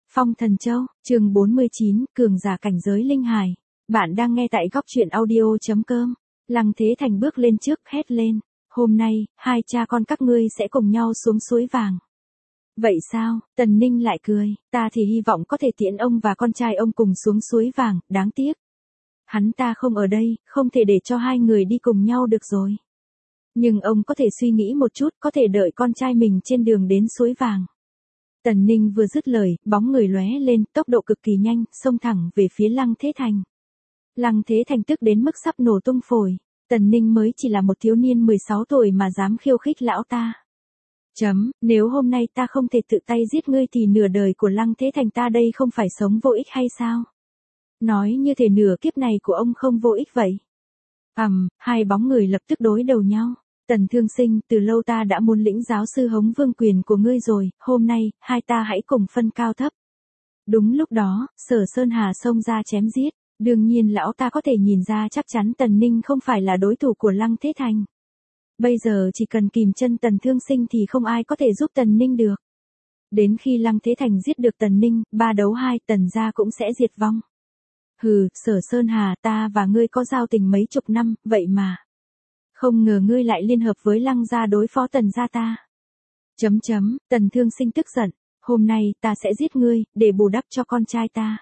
Phong Thần Châu, chương 49, cường giả cảnh giới linh hải. Bạn đang nghe tại góc truyện audio.com. Lăng Thế Thành bước lên trước hét lên. Hôm nay, hai cha con các ngươi sẽ cùng nhau xuống suối vàng. Vậy sao? Tần Ninh lại cười. Ta thì hy vọng có thể tiễn ông và con trai ông cùng xuống suối vàng, đáng tiếc. Hắn ta không ở đây, không thể để cho hai người đi cùng nhau được rồi. Nhưng ông có thể suy nghĩ một chút, có thể đợi con trai mình trên đường đến suối vàng. Tần Ninh vừa dứt lời, bóng người lóe lên, tốc độ cực kỳ nhanh, xông thẳng về phía Lăng Thế Thành. Lăng Thế Thành tức đến mức sắp nổ tung phổi. Tần Ninh mới chỉ là một thiếu niên 16 tuổi mà dám khiêu khích lão ta. Nếu hôm nay ta không thể tự tay giết ngươi thì nửa đời của Lăng Thế Thành ta đây không phải sống vô ích hay sao? Nói như thể nửa kiếp này của ông không vô ích vậy. Hai bóng người lập tức đối đầu nhau. Tần Thương Sinh, từ lâu ta đã muốn lĩnh giáo sư Hống Vương quyền của ngươi rồi, hôm nay, hai ta hãy cùng phân cao thấp. Đúng lúc đó, Sở Sơn Hà xông ra chém giết, đương nhiên lão ta có thể nhìn ra chắc chắn Tần Ninh không phải là đối thủ của Lăng Thế Thành. Bây giờ chỉ cần kìm chân Tần Thương Sinh thì không ai có thể giúp Tần Ninh được. Đến khi Lăng Thế Thành giết được Tần Ninh, 3 đấu 2 Tần gia cũng sẽ diệt vong. Hừ, Sở Sơn Hà, ta và ngươi có giao tình mấy chục năm, vậy mà. Không ngờ ngươi lại liên hợp với Lăng gia đối phó Tần gia ta. Tần Thương Sinh tức giận, hôm nay ta sẽ giết ngươi, để bù đắp cho con trai ta.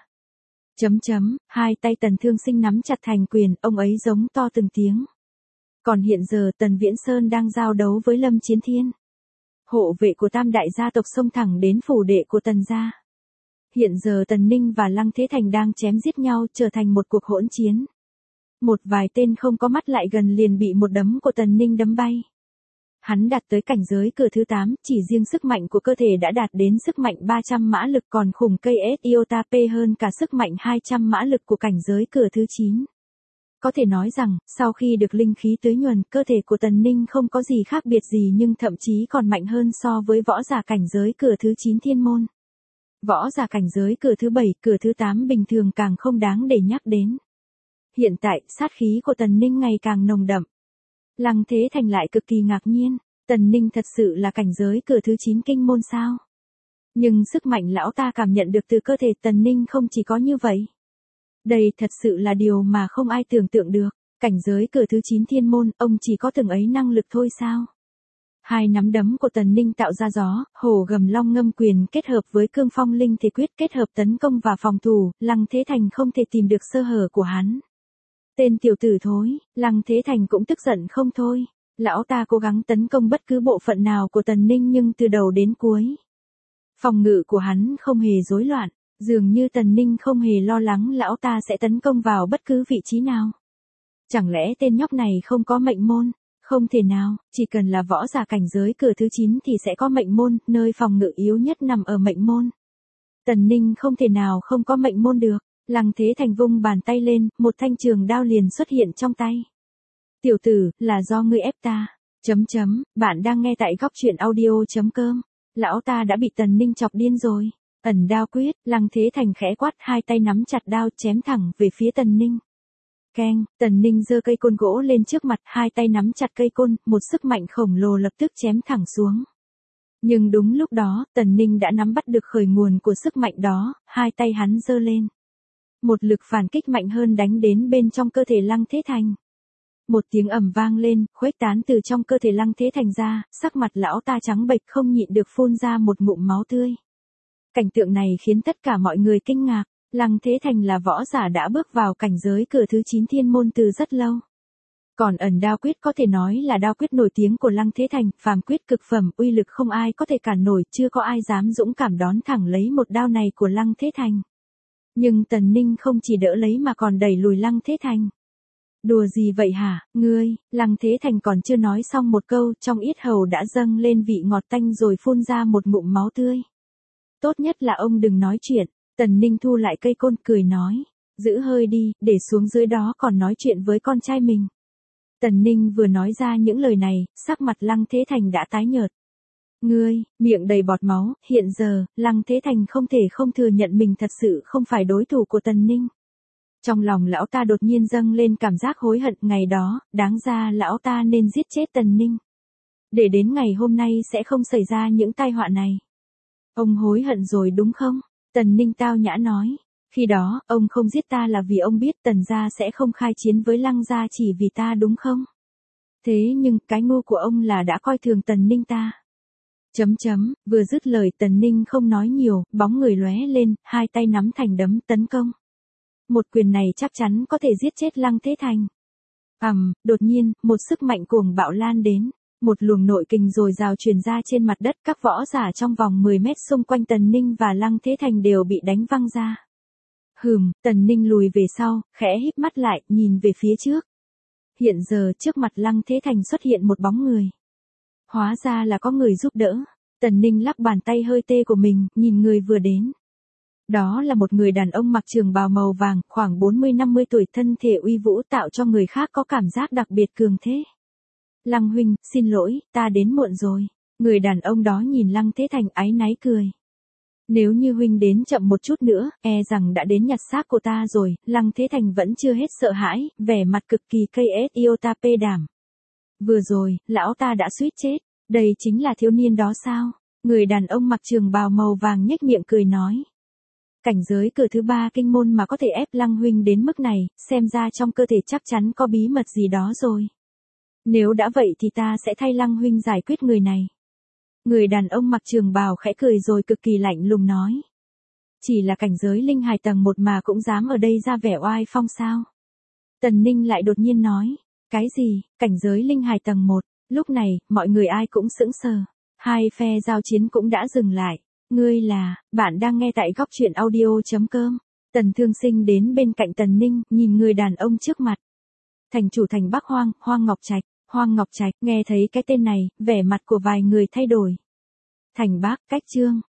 Hai tay Tần Thương Sinh nắm chặt thành quyền, ông ấy giống to từng tiếng. Còn hiện giờ Tần Viễn Sơn đang giao đấu với Lâm Chiến Thiên. Hộ vệ của tam đại gia tộc xông thẳng đến phủ đệ của Tần gia. Hiện giờ Tần Ninh và Lăng Thế Thành đang chém giết nhau trở thành một cuộc hỗn chiến. Một vài tên không có mắt lại gần liền bị một đấm của Tần Ninh đấm bay. Hắn đạt tới cảnh giới cửa thứ 8, chỉ riêng sức mạnh của cơ thể đã đạt đến sức mạnh 300 mã lực còn khủng cây S iota P hơn cả sức mạnh 200 mã lực của cảnh giới cửa thứ 9. Có thể nói rằng, sau khi được linh khí tưới nhuần, cơ thể của Tần Ninh không có gì khác biệt gì nhưng thậm chí còn mạnh hơn so với võ giả cảnh giới cửa thứ 9 thiên môn. Võ giả cảnh giới cửa thứ 7, cửa thứ 8 bình thường càng không đáng để nhắc đến. Hiện tại, sát khí của Tần Ninh ngày càng nồng đậm. Lăng Thế Thành lại cực kỳ ngạc nhiên, Tần Ninh thật sự là cảnh giới cửa thứ 9 kinh môn sao? Nhưng sức mạnh lão ta cảm nhận được từ cơ thể Tần Ninh không chỉ có như vậy. Đây thật sự là điều mà không ai tưởng tượng được, cảnh giới cửa thứ 9 thiên môn, ông chỉ có từng ấy năng lực thôi sao? Hai nắm đấm của Tần Ninh tạo ra gió, hổ gầm long ngâm quyền kết hợp với cương phong linh thể quyết kết hợp tấn công và phòng thủ, Lăng Thế Thành không thể tìm được sơ hở của hắn. Tên tiểu tử thối, Lăng Thế Thành cũng tức giận không thôi. Lão ta cố gắng tấn công bất cứ bộ phận nào của Tần Ninh nhưng từ đầu đến cuối. Phòng ngự của hắn không hề rối loạn, dường như Tần Ninh không hề lo lắng lão ta sẽ tấn công vào bất cứ vị trí nào. Chẳng lẽ tên nhóc này không có mệnh môn? Không thể nào, chỉ cần là võ giả cảnh giới cửa thứ 9 thì sẽ có mệnh môn, nơi phòng ngự yếu nhất nằm ở mệnh môn. Tần Ninh không thể nào không có mệnh môn được. Lăng Thế Thành vung bàn tay lên, một thanh trường đao liền xuất hiện trong tay. Tiểu tử, là do ngươi ép ta. Bạn đang nghe tại góc truyện audio.com. Lão ta đã bị Tần Ninh chọc điên rồi. Ẩn đao quyết, Lăng Thế Thành khẽ quát, hai tay nắm chặt đao chém thẳng về phía Tần Ninh. Keng, Tần Ninh giơ cây côn gỗ lên trước mặt, hai tay nắm chặt cây côn, một sức mạnh khổng lồ lập tức chém thẳng xuống. Nhưng đúng lúc đó, Tần Ninh đã nắm bắt được khởi nguồn của sức mạnh đó, hai tay hắn giơ lên. Một lực phản kích mạnh hơn đánh đến bên trong cơ thể Lăng Thế Thành. Một tiếng ầm vang lên, khuếch tán từ trong cơ thể Lăng Thế Thành ra, sắc mặt lão ta trắng bệch không nhịn được phun ra một ngụm máu tươi. Cảnh tượng này khiến tất cả mọi người kinh ngạc, Lăng Thế Thành là võ giả đã bước vào cảnh giới cửa thứ 9 thiên môn từ rất lâu. Còn ẩn đao quyết có thể nói là đao quyết nổi tiếng của Lăng Thế Thành, phàm quyết cực phẩm, uy lực không ai có thể cản nổi, chưa có ai dám dũng cảm đón thẳng lấy một đao này của Lăng Thế Thành. Nhưng Tần Ninh không chỉ đỡ lấy mà còn đẩy lùi Lăng Thế Thành. Đùa gì vậy hả, ngươi? Lăng Thế Thành còn chưa nói xong một câu, trong yết hầu đã dâng lên vị ngọt tanh rồi phun ra một ngụm máu tươi. Tốt nhất là ông đừng nói chuyện. Tần Ninh thu lại cây côn cười nói. Giữ hơi đi, để xuống dưới đó còn nói chuyện với con trai mình. Tần Ninh vừa nói ra những lời này, sắc mặt Lăng Thế Thành đã tái nhợt. Ngươi, miệng đầy bọt máu, hiện giờ, Lăng Thế Thành không thể không thừa nhận mình thật sự không phải đối thủ của Tần Ninh. Trong lòng lão ta đột nhiên dâng lên cảm giác hối hận, ngày đó, đáng ra lão ta nên giết chết Tần Ninh. Để đến ngày hôm nay sẽ không xảy ra những tai họa này. Ông hối hận rồi đúng không? Tần Ninh tao nhã nói. Khi đó, ông không giết ta là vì ông biết Tần gia sẽ không khai chiến với Lăng gia chỉ vì ta đúng không? Thế nhưng, cái ngu của ông là đã coi thường Tần Ninh ta. Vừa dứt lời Tần Ninh không nói nhiều, bóng người lóe lên, hai tay nắm thành đấm tấn công. Một quyền này chắc chắn có thể giết chết Lăng Thế Thành. Đột nhiên, một sức mạnh cuồng bạo lan đến. Một luồng nội kình dồi dào truyền ra trên mặt đất, các võ giả trong vòng 10 mét xung quanh Tần Ninh và Lăng Thế Thành đều bị đánh văng ra. Tần Ninh lùi về sau, khẽ híp mắt lại, nhìn về phía trước. Hiện giờ trước mặt Lăng Thế Thành xuất hiện một bóng người. Hóa ra là có người giúp đỡ. Tần Ninh lắc bàn tay hơi tê của mình, nhìn người vừa đến. Đó là một người đàn ông mặc trường bào màu vàng, khoảng 40-50 tuổi, thân thể uy vũ tạo cho người khác có cảm giác đặc biệt cường thế. Lăng huynh, xin lỗi, ta đến muộn rồi. Người đàn ông đó nhìn Lăng Thế Thành áy náy cười. Nếu như huynh đến chậm một chút nữa, e rằng đã đến nhặt xác của ta rồi. Lăng Thế Thành vẫn chưa hết sợ hãi, vẻ mặt cực kỳ iota đảm. Vừa rồi, lão ta đã suýt chết. Đây chính là thiếu niên đó sao? Người đàn ông mặc trường bào màu vàng nhếch miệng cười nói. Cảnh giới cửa thứ 3 kinh môn mà có thể ép Lăng huynh đến mức này, xem ra trong cơ thể chắc chắn có bí mật gì đó rồi. Nếu đã vậy thì ta sẽ thay Lăng huynh giải quyết người này. Người đàn ông mặc trường bào khẽ cười rồi cực kỳ lạnh lùng nói. Chỉ là cảnh giới linh hài tầng 1 mà cũng dám ở đây ra vẻ oai phong sao? Tần Ninh lại đột nhiên nói. Cái gì, cảnh giới linh hài tầng 1? Lúc này, mọi người ai cũng sững sờ. Hai phe giao chiến cũng đã dừng lại. Ngươi là, bạn đang nghe tại góc truyện audio.com. Tần Thương Sinh đến bên cạnh Tần Ninh, nhìn người đàn ông trước mặt. Thành chủ thành Bắc Hoang, Hoang Ngọc Trạch. Hoang Ngọc Trạch, nghe thấy cái tên này, vẻ mặt của vài người thay đổi. Thành Bắc, cách Trương,